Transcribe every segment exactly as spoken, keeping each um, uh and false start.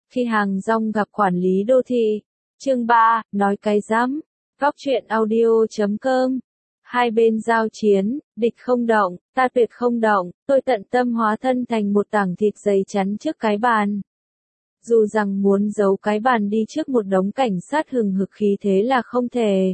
Khi hàng rong gặp quản lý đô thị. Chương ba, nói cái rắm. Góc truyện audio chấm com. Hai bên giao chiến, địch không động, ta tuyệt không động, tôi tận tâm hóa thân thành một tảng thịt dày chắn trước cái bàn. Dù rằng muốn giấu cái bàn đi trước một đống cảnh sát hừng hực khí thế là không thể.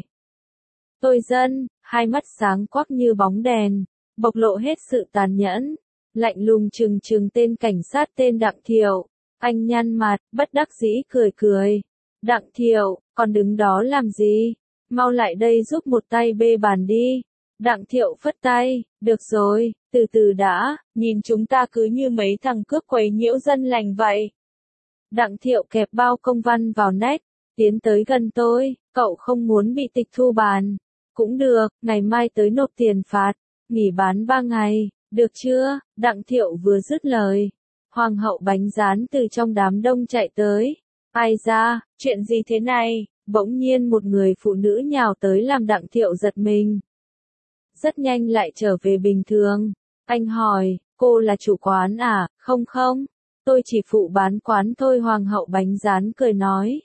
Tôi dân, hai mắt sáng quắc như bóng đèn, bộc lộ hết sự tàn nhẫn, lạnh lùng trừng trừng tên cảnh sát tên Đặng Thiệu. Anh nhăn mặt, bất đắc dĩ cười cười. Đặng Thiệu, còn đứng đó làm gì? Mau lại đây giúp một tay bê bàn đi. Đặng Thiệu phất tay, được rồi, từ từ đã, nhìn chúng ta cứ như mấy thằng cướp quấy nhiễu dân lành vậy. Đặng Thiệu kẹp bao công văn vào nách, tiến tới gần tôi, cậu không muốn bị tịch thu bàn. Cũng được, ngày mai tới nộp tiền phạt, nghỉ bán ba ngày, được chưa? Đặng Thiệu vừa dứt lời. Hoàng hậu bánh rán từ trong đám đông chạy tới. Ai ra, chuyện gì thế này? Bỗng nhiên một người phụ nữ nhào tới làm Đặng Thiệu giật mình. Rất nhanh lại trở về bình thường. Anh hỏi, cô là chủ quán à? Không không, tôi chỉ phụ bán quán thôi. Hoàng hậu bánh rán cười nói.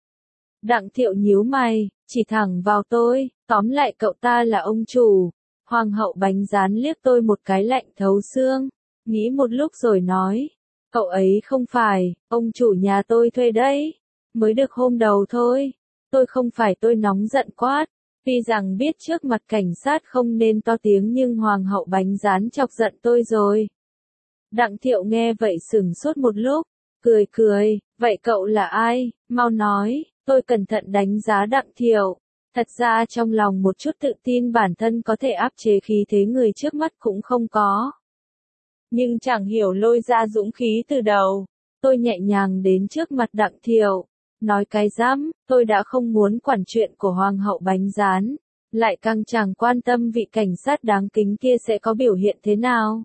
Đặng Thiệu nhíu mày, chỉ thẳng vào tôi, tóm lại cậu ta là ông chủ. Hoàng hậu bánh rán liếc tôi một cái lạnh thấu xương, nghĩ một lúc rồi nói. Cậu ấy không phải, ông chủ nhà tôi thuê đấy. Mới được hôm đầu thôi. Tôi không phải tôi nóng giận quát. Tuy rằng biết trước mặt cảnh sát không nên to tiếng nhưng hoàng hậu bánh rán chọc giận tôi rồi. Đặng Thiệu nghe vậy sửng sốt một lúc, cười cười, vậy cậu là ai, mau nói, tôi cẩn thận đánh giá Đặng Thiệu. Thật ra trong lòng một chút tự tin bản thân có thể áp chế khí thế người trước mắt cũng không có. Nhưng chẳng hiểu lôi ra dũng khí từ đầu. Tôi nhẹ nhàng đến trước mặt Đặng Thiệu. Nói cái rắm, tôi đã không muốn quản chuyện của hoàng hậu bánh rán. Lại càng chẳng quan tâm vị cảnh sát đáng kính kia sẽ có biểu hiện thế nào.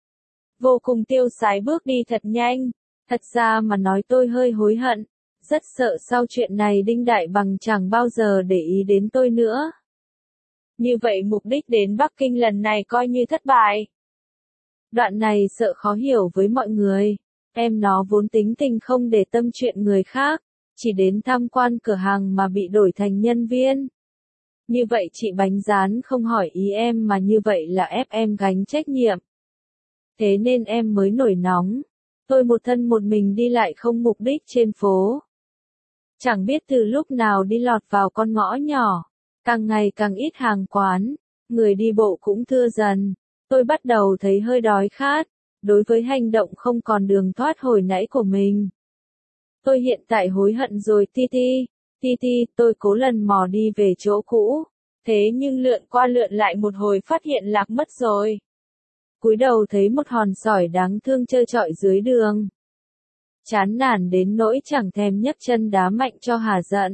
Vô cùng tiêu sái bước đi thật nhanh. Thật ra mà nói tôi hơi hối hận. Rất sợ sau chuyện này Đinh Đại Bằng chẳng bao giờ để ý đến tôi nữa. Như vậy mục đích đến Bắc Kinh lần này coi như thất bại. Đoạn này sợ khó hiểu với mọi người. Em nó vốn tính tình không để tâm chuyện người khác. Chỉ đến tham quan cửa hàng mà bị đổi thành nhân viên. Như vậy chị bánh rán không hỏi ý em mà như vậy là ép em gánh trách nhiệm. Thế nên em mới nổi nóng. Tôi một thân một mình đi lại không mục đích trên phố. Chẳng biết từ lúc nào đi lọt vào con ngõ nhỏ. Càng ngày càng ít hàng quán. Người đi bộ cũng thưa dần. Tôi bắt đầu thấy hơi đói khát. Đối với hành động không còn đường thoát hồi nãy của mình. Tôi hiện tại hối hận rồi Ti Ti. Ti Ti, tôi cố lần mò đi về chỗ cũ. Thế nhưng lượn qua lượn lại một hồi phát hiện lạc mất rồi. Cúi đầu thấy một hòn sỏi đáng thương trơ trọi dưới đường. Chán nản đến nỗi chẳng thèm nhấc chân đá mạnh cho hả giận.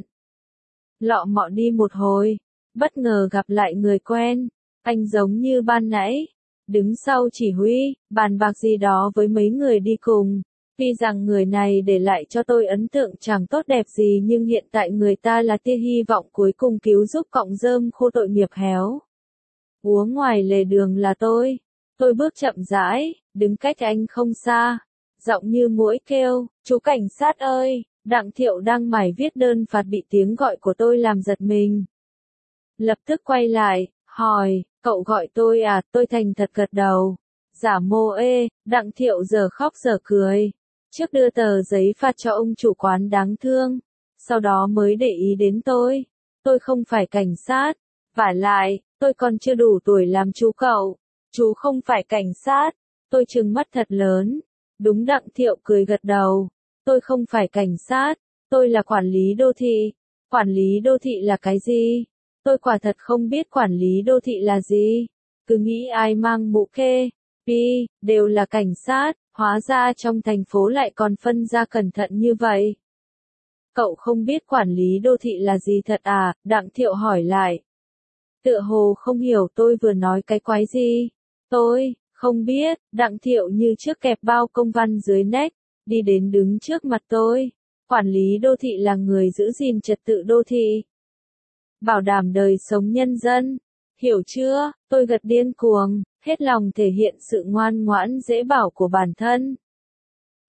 Lọ mọ đi một hồi. Bất ngờ gặp lại người quen. Anh giống như ban nãy. Đứng sau chỉ huy, bàn bạc gì đó với mấy người đi cùng. Tuy rằng người này để lại cho tôi ấn tượng chẳng tốt đẹp gì nhưng hiện tại người ta là tia hy vọng cuối cùng cứu giúp cọng rơm khô tội nghiệp héo. Uống ngoài lề đường là tôi. Tôi bước chậm rãi, đứng cách anh không xa. Giọng như muỗi kêu, chú cảnh sát ơi, Đặng Thiệu đang mải viết đơn phạt bị tiếng gọi của tôi làm giật mình. Lập tức quay lại, hỏi, cậu gọi tôi à, tôi thành thật gật đầu. Giả mô ê, Đặng Thiệu giờ khóc giờ cười. Trước đưa tờ giấy phạt cho ông chủ quán đáng thương, sau đó mới để ý đến tôi. Tôi không phải cảnh sát, vả lại, tôi còn chưa đủ tuổi làm chú cậu. Chú không phải cảnh sát, tôi trừng mắt thật lớn. Đúng Đặng Thiệu cười gật đầu, tôi không phải cảnh sát, tôi là quản lý đô thị. Quản lý đô thị là cái gì? Tôi quả thật không biết quản lý đô thị là gì. Cứ nghĩ ai mang mũ kê, pi, đều là cảnh sát. Hóa ra trong thành phố lại còn phân ra cẩn thận như vậy. Cậu không biết quản lý đô thị là gì thật à? Đặng Thiệu hỏi lại. Tựa hồ không hiểu tôi vừa nói cái quái gì. Tôi, không biết, Đặng Thiệu như trước kẹp bao công văn dưới nách, đi đến đứng trước mặt tôi. Quản lý đô thị là người giữ gìn trật tự đô thị. Bảo đảm đời sống nhân dân. Hiểu chưa? Tôi gật điên cuồng. Hết lòng thể hiện sự ngoan ngoãn dễ bảo của bản thân.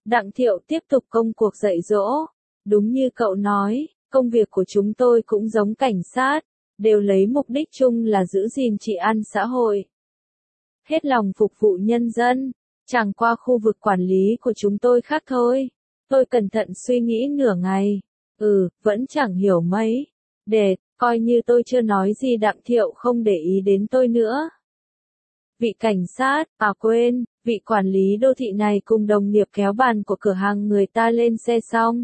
Đặng Thiệu tiếp tục công cuộc dạy dỗ. Đúng như cậu nói, công việc của chúng tôi cũng giống cảnh sát, đều lấy mục đích chung là giữ gìn trị an xã hội. Hết lòng phục vụ nhân dân, chẳng qua khu vực quản lý của chúng tôi khác thôi. Tôi cẩn thận suy nghĩ nửa ngày. Ừ, vẫn chẳng hiểu mấy. Để, coi như tôi chưa nói gì. Đặng Thiệu không để ý đến tôi nữa. Vị cảnh sát, à quên, vị quản lý đô thị này cùng đồng nghiệp kéo bàn của cửa hàng người ta lên xe xong.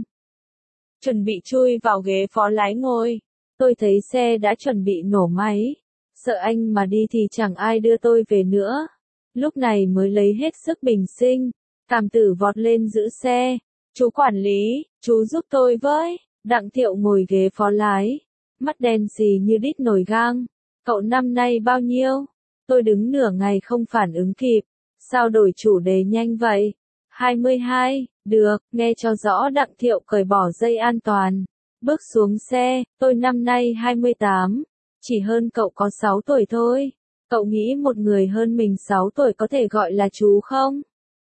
Chuẩn bị chui vào ghế phó lái ngồi. Tôi thấy xe đã chuẩn bị nổ máy. Sợ anh mà đi thì chẳng ai đưa tôi về nữa. Lúc này mới lấy hết sức bình sinh. Cảm tử vọt lên giữ xe. Chú quản lý, chú giúp tôi với. Đặng Thiệu ngồi ghế phó lái. Mắt đen xì như đít nồi gang. Cậu năm nay bao nhiêu? Tôi đứng nửa ngày không phản ứng kịp. Sao đổi chủ đề nhanh vậy? hai mươi hai, được, nghe cho rõ. Đặng Thiệu cởi bỏ dây an toàn. Bước xuống xe, tôi năm nay hai mươi tám. Chỉ hơn cậu có sáu tuổi thôi. Cậu nghĩ một người hơn mình sáu tuổi có thể gọi là chú không?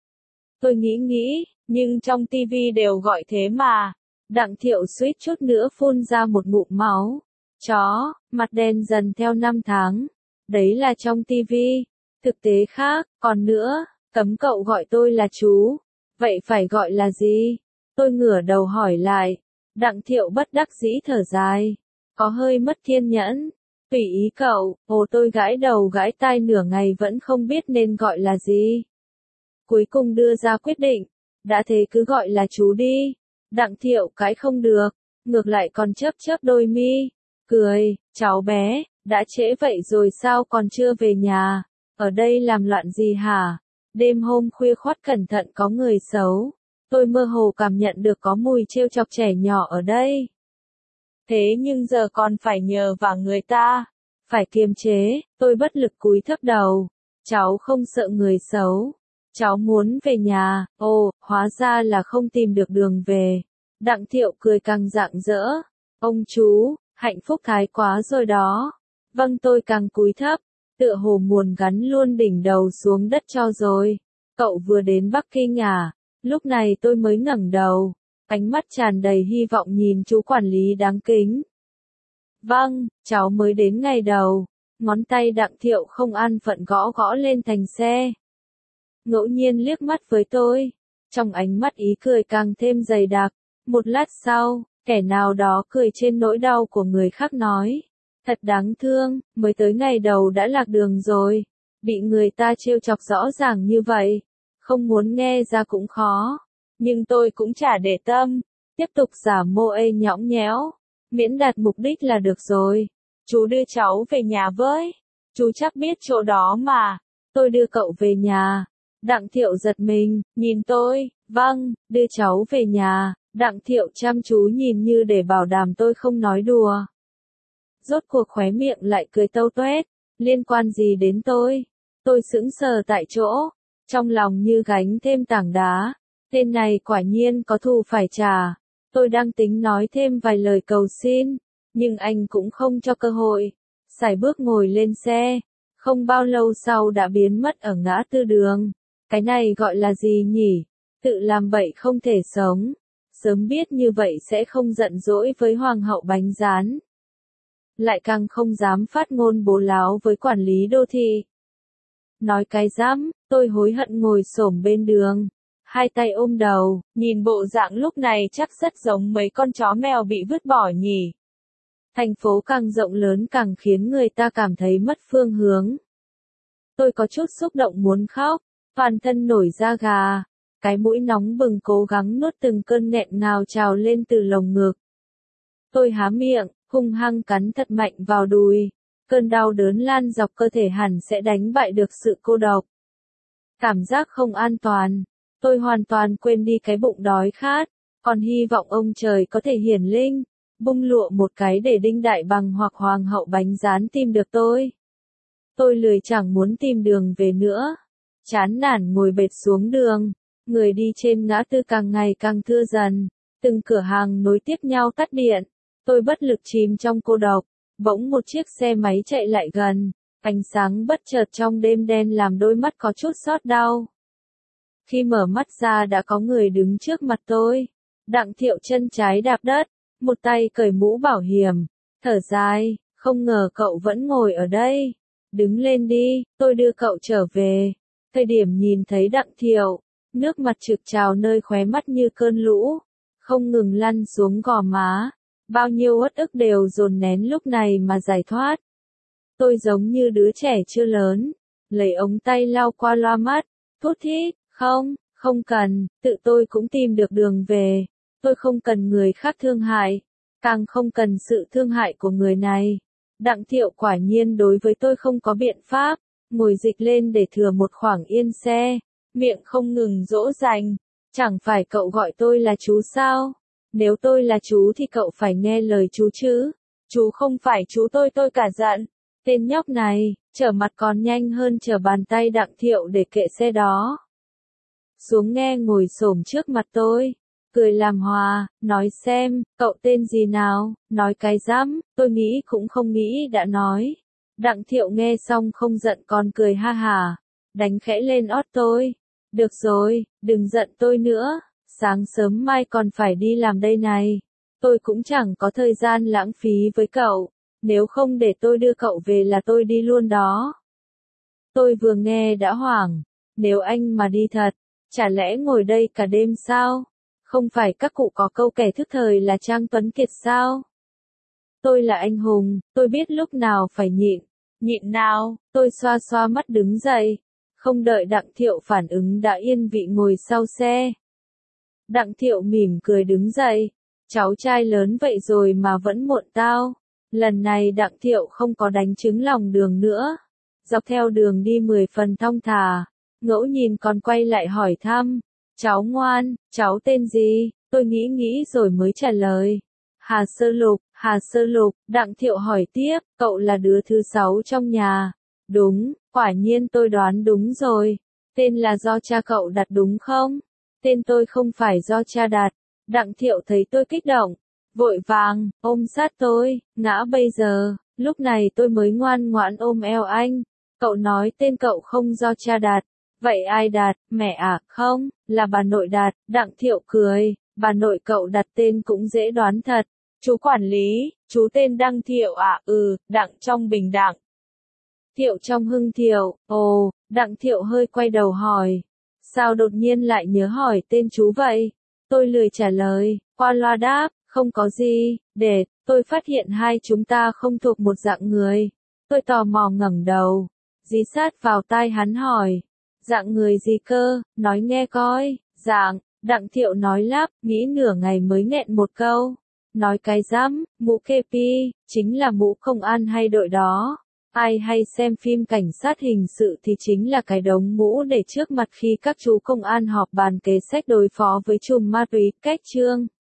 Tôi nghĩ nghĩ, nhưng trong tivi đều gọi thế mà. Đặng Thiệu suýt chút nữa phun ra một ngụm máu. Chó, mặt đen dần theo năm tháng. Đấy là trong tivi. Thực tế khác, còn nữa, cấm cậu gọi tôi là chú. Vậy phải gọi là gì? Tôi ngửa đầu hỏi lại. Đặng Thiệu bất đắc dĩ thở dài. Có hơi mất kiên nhẫn. Tùy ý cậu. Ồ, tôi gãi đầu gãi tai nửa ngày vẫn không biết nên gọi là gì. Cuối cùng đưa ra quyết định. Đã thế cứ gọi là chú đi. Đặng Thiệu cái không được. Ngược lại còn chớp chớp đôi mi. Cười, cháu bé, đã trễ vậy rồi sao còn chưa về nhà? Ở đây làm loạn gì hả? Đêm hôm khuya khoắt cẩn thận có người xấu. Tôi mơ hồ cảm nhận được có mùi trêu chọc trẻ nhỏ ở đây. Thế nhưng giờ còn phải nhờ vào người ta. Phải kiềm chế, tôi bất lực cúi thấp đầu. Cháu không sợ người xấu. Cháu muốn về nhà. Ồ, hóa ra là không tìm được đường về. Đặng Thiệu cười càng rạng rỡ. Ông chú, hạnh phúc thái quá rồi đó. Vâng, tôi càng cúi thấp. Tựa hồ muốn gắn luôn đỉnh đầu xuống đất cho rồi. Cậu vừa đến Bắc Kinh à? Lúc này tôi mới ngẩng đầu. Ánh mắt tràn đầy hy vọng nhìn chú quản lý đáng kính. Vâng, cháu mới đến ngày đầu. Ngón tay Đặng Thiệu không an phận gõ gõ lên thành xe. Ngẫu nhiên liếc mắt với tôi. Trong ánh mắt ý cười càng thêm dày đặc. Một lát sau, kẻ nào đó cười trên nỗi đau của người khác nói. Thật đáng thương, mới tới ngày đầu đã lạc đường rồi. Bị người ta trêu chọc rõ ràng như vậy. Không muốn nghe ra cũng khó. Nhưng tôi cũng chả để tâm. Tiếp tục giả mô ê nhõng nhẽo. Miễn đạt mục đích là được rồi. Chú đưa cháu về nhà với. Chú chắc biết chỗ đó mà. Tôi đưa cậu về nhà. Đặng Thiệu giật mình, nhìn tôi. Vâng, đưa cháu về nhà. Đặng Thiệu chăm chú nhìn như để bảo đảm tôi không nói đùa. Rốt cuộc khóe miệng lại cười tâu tuét. Liên quan gì đến tôi? Tôi sững sờ tại chỗ. Trong lòng như gánh thêm tảng đá. Tên này quả nhiên có thù phải trả. Tôi đang tính nói thêm vài lời cầu xin. Nhưng anh cũng không cho cơ hội. Sải bước ngồi lên xe. Không bao lâu sau đã biến mất ở ngã tư đường. Cái này gọi là gì nhỉ? Tự làm bậy không thể sống. Sớm biết như vậy sẽ không giận dỗi với hoàng hậu bánh rán. Lại càng không dám phát ngôn bố láo với quản lý đô thị. Nói cái dám, tôi hối hận ngồi xổm bên đường. Hai tay ôm đầu, nhìn bộ dạng lúc này chắc rất giống mấy con chó mèo bị vứt bỏ nhỉ. Thành phố càng rộng lớn càng khiến người ta cảm thấy mất phương hướng. Tôi có chút xúc động muốn khóc, toàn thân nổi da gà. Cái mũi nóng bừng cố gắng nuốt từng cơn nghẹn ngào trào lên từ lồng ngực. Tôi há miệng, hung hăng cắn thật mạnh vào đùi. Cơn đau đớn lan dọc cơ thể hẳn sẽ đánh bại được sự cô độc. Cảm giác không an toàn. Tôi hoàn toàn quên đi cái bụng đói khát. Còn hy vọng ông trời có thể hiển linh. Bung lụa một cái để Đinh Đại Bằng hoặc Hoàng hậu bánh rán tìm được tôi. Tôi lười chẳng muốn tìm đường về nữa. Chán nản ngồi bệt xuống đường. Người đi trên ngã tư càng ngày càng thưa dần. Từng cửa hàng nối tiếp nhau tắt điện. Tôi bất lực chìm trong cô độc. Bỗng một chiếc xe máy chạy lại gần. Ánh sáng bất chợt trong đêm đen làm đôi mắt có chút xót đau. Khi mở mắt ra đã có người đứng trước mặt tôi. Đặng Thiệu chân trái đạp đất, một tay cởi mũ bảo hiểm, thở dài, không ngờ cậu vẫn ngồi ở đây. Đứng lên đi, tôi đưa cậu trở về. Thời điểm nhìn thấy Đặng Thiệu, nước mặt trực trào nơi khóe mắt như cơn lũ, không ngừng lăn xuống gò má. Bao nhiêu uất ức đều dồn nén lúc này mà giải thoát. Tôi giống như đứa trẻ chưa lớn, lấy ống tay lau qua loa mắt, thút thít, không, không cần, tự tôi cũng tìm được đường về. Tôi không cần người khác thương hại, càng không cần sự thương hại của người này. Đặng Thiệu quả nhiên đối với tôi không có biện pháp, ngồi dịch lên để thừa một khoảng yên xe, miệng không ngừng dỗ dành. Chẳng phải cậu gọi tôi là chú sao? Nếu tôi là chú thì cậu phải nghe lời chú chứ. Chú không phải chú tôi tôi cả giận. Tên nhóc này, trở mặt còn nhanh hơn trở bàn tay Đặng Thiệu để kệ xe đó. Xuống nghe ngồi xổm trước mặt tôi, cười làm hòa, nói xem, cậu tên gì nào, nói cái rắm, tôi nghĩ cũng không nghĩ đã nói. Đặng Thiệu nghe xong không giận còn cười ha hả, đánh khẽ lên ót tôi. Được rồi, đừng giận tôi nữa, sáng sớm mai còn phải đi làm đây này. Tôi cũng chẳng có thời gian lãng phí với cậu, nếu không để tôi đưa cậu về là tôi đi luôn đó. Tôi vừa nghe đã hoảng, nếu anh mà đi thật, chả lẽ ngồi đây cả đêm sao? Không phải các cụ có câu kẻ thức thời là Trang Tuấn Kiệt sao? Tôi là anh hùng, tôi biết lúc nào phải nhịn. Nhịn nào, tôi xoa xoa mắt đứng dậy. Không đợi Đặng Thiệu phản ứng đã yên vị ngồi sau xe. Đặng Thiệu mỉm cười đứng dậy. Cháu trai lớn vậy rồi mà vẫn muộn tao. Lần này Đặng Thiệu không có đánh trứng lòng đường nữa. Dọc theo đường đi mười phần thong thả. Ngẫu nhìn còn quay lại hỏi thăm. Cháu ngoan, cháu tên gì? Tôi nghĩ nghĩ rồi mới trả lời. Hà Sơ Lục, Hà Sơ Lục. Đặng Thiệu hỏi tiếp, cậu là đứa thứ sáu trong nhà. Đúng, quả nhiên tôi đoán đúng rồi. Tên là do cha cậu đặt đúng không? Tên tôi không phải do cha đặt. Đặng Thiệu thấy tôi kích động, vội vàng, ôm sát tôi, ngã bây giờ. Lúc này tôi mới ngoan ngoãn ôm eo anh. Cậu nói tên cậu không do cha đặt. Vậy ai đặt, mẹ à, không, là bà nội đặt. Đặng Thiệu cười, bà nội cậu đặt tên cũng dễ đoán thật. Chú quản lý, chú tên Đăng Thiệu à, ừ, Đặng trong Bình Đặng. Thiệu trong Hưng Thiệu, ồ, Đặng Thiệu hơi quay đầu hỏi. Sao đột nhiên lại nhớ hỏi tên chú vậy? Tôi lười trả lời, qua loa đáp, không có gì, để, tôi phát hiện hai chúng ta không thuộc một dạng người. Tôi tò mò ngẩng đầu, dí sát vào tai hắn hỏi. Dạng người gì cơ, nói nghe coi, dạng, Đặng Thiệu nói lắp, nghĩ nửa ngày mới nghẹn một câu. Nói cái rắm, mũ kê pi, chính là mũ công an hay đội đó. Ai hay xem phim cảnh sát hình sự thì chính là cái đống mũ để trước mặt khi các chú công an họp bàn kế sách đối phó với trùm ma túy, cách chương.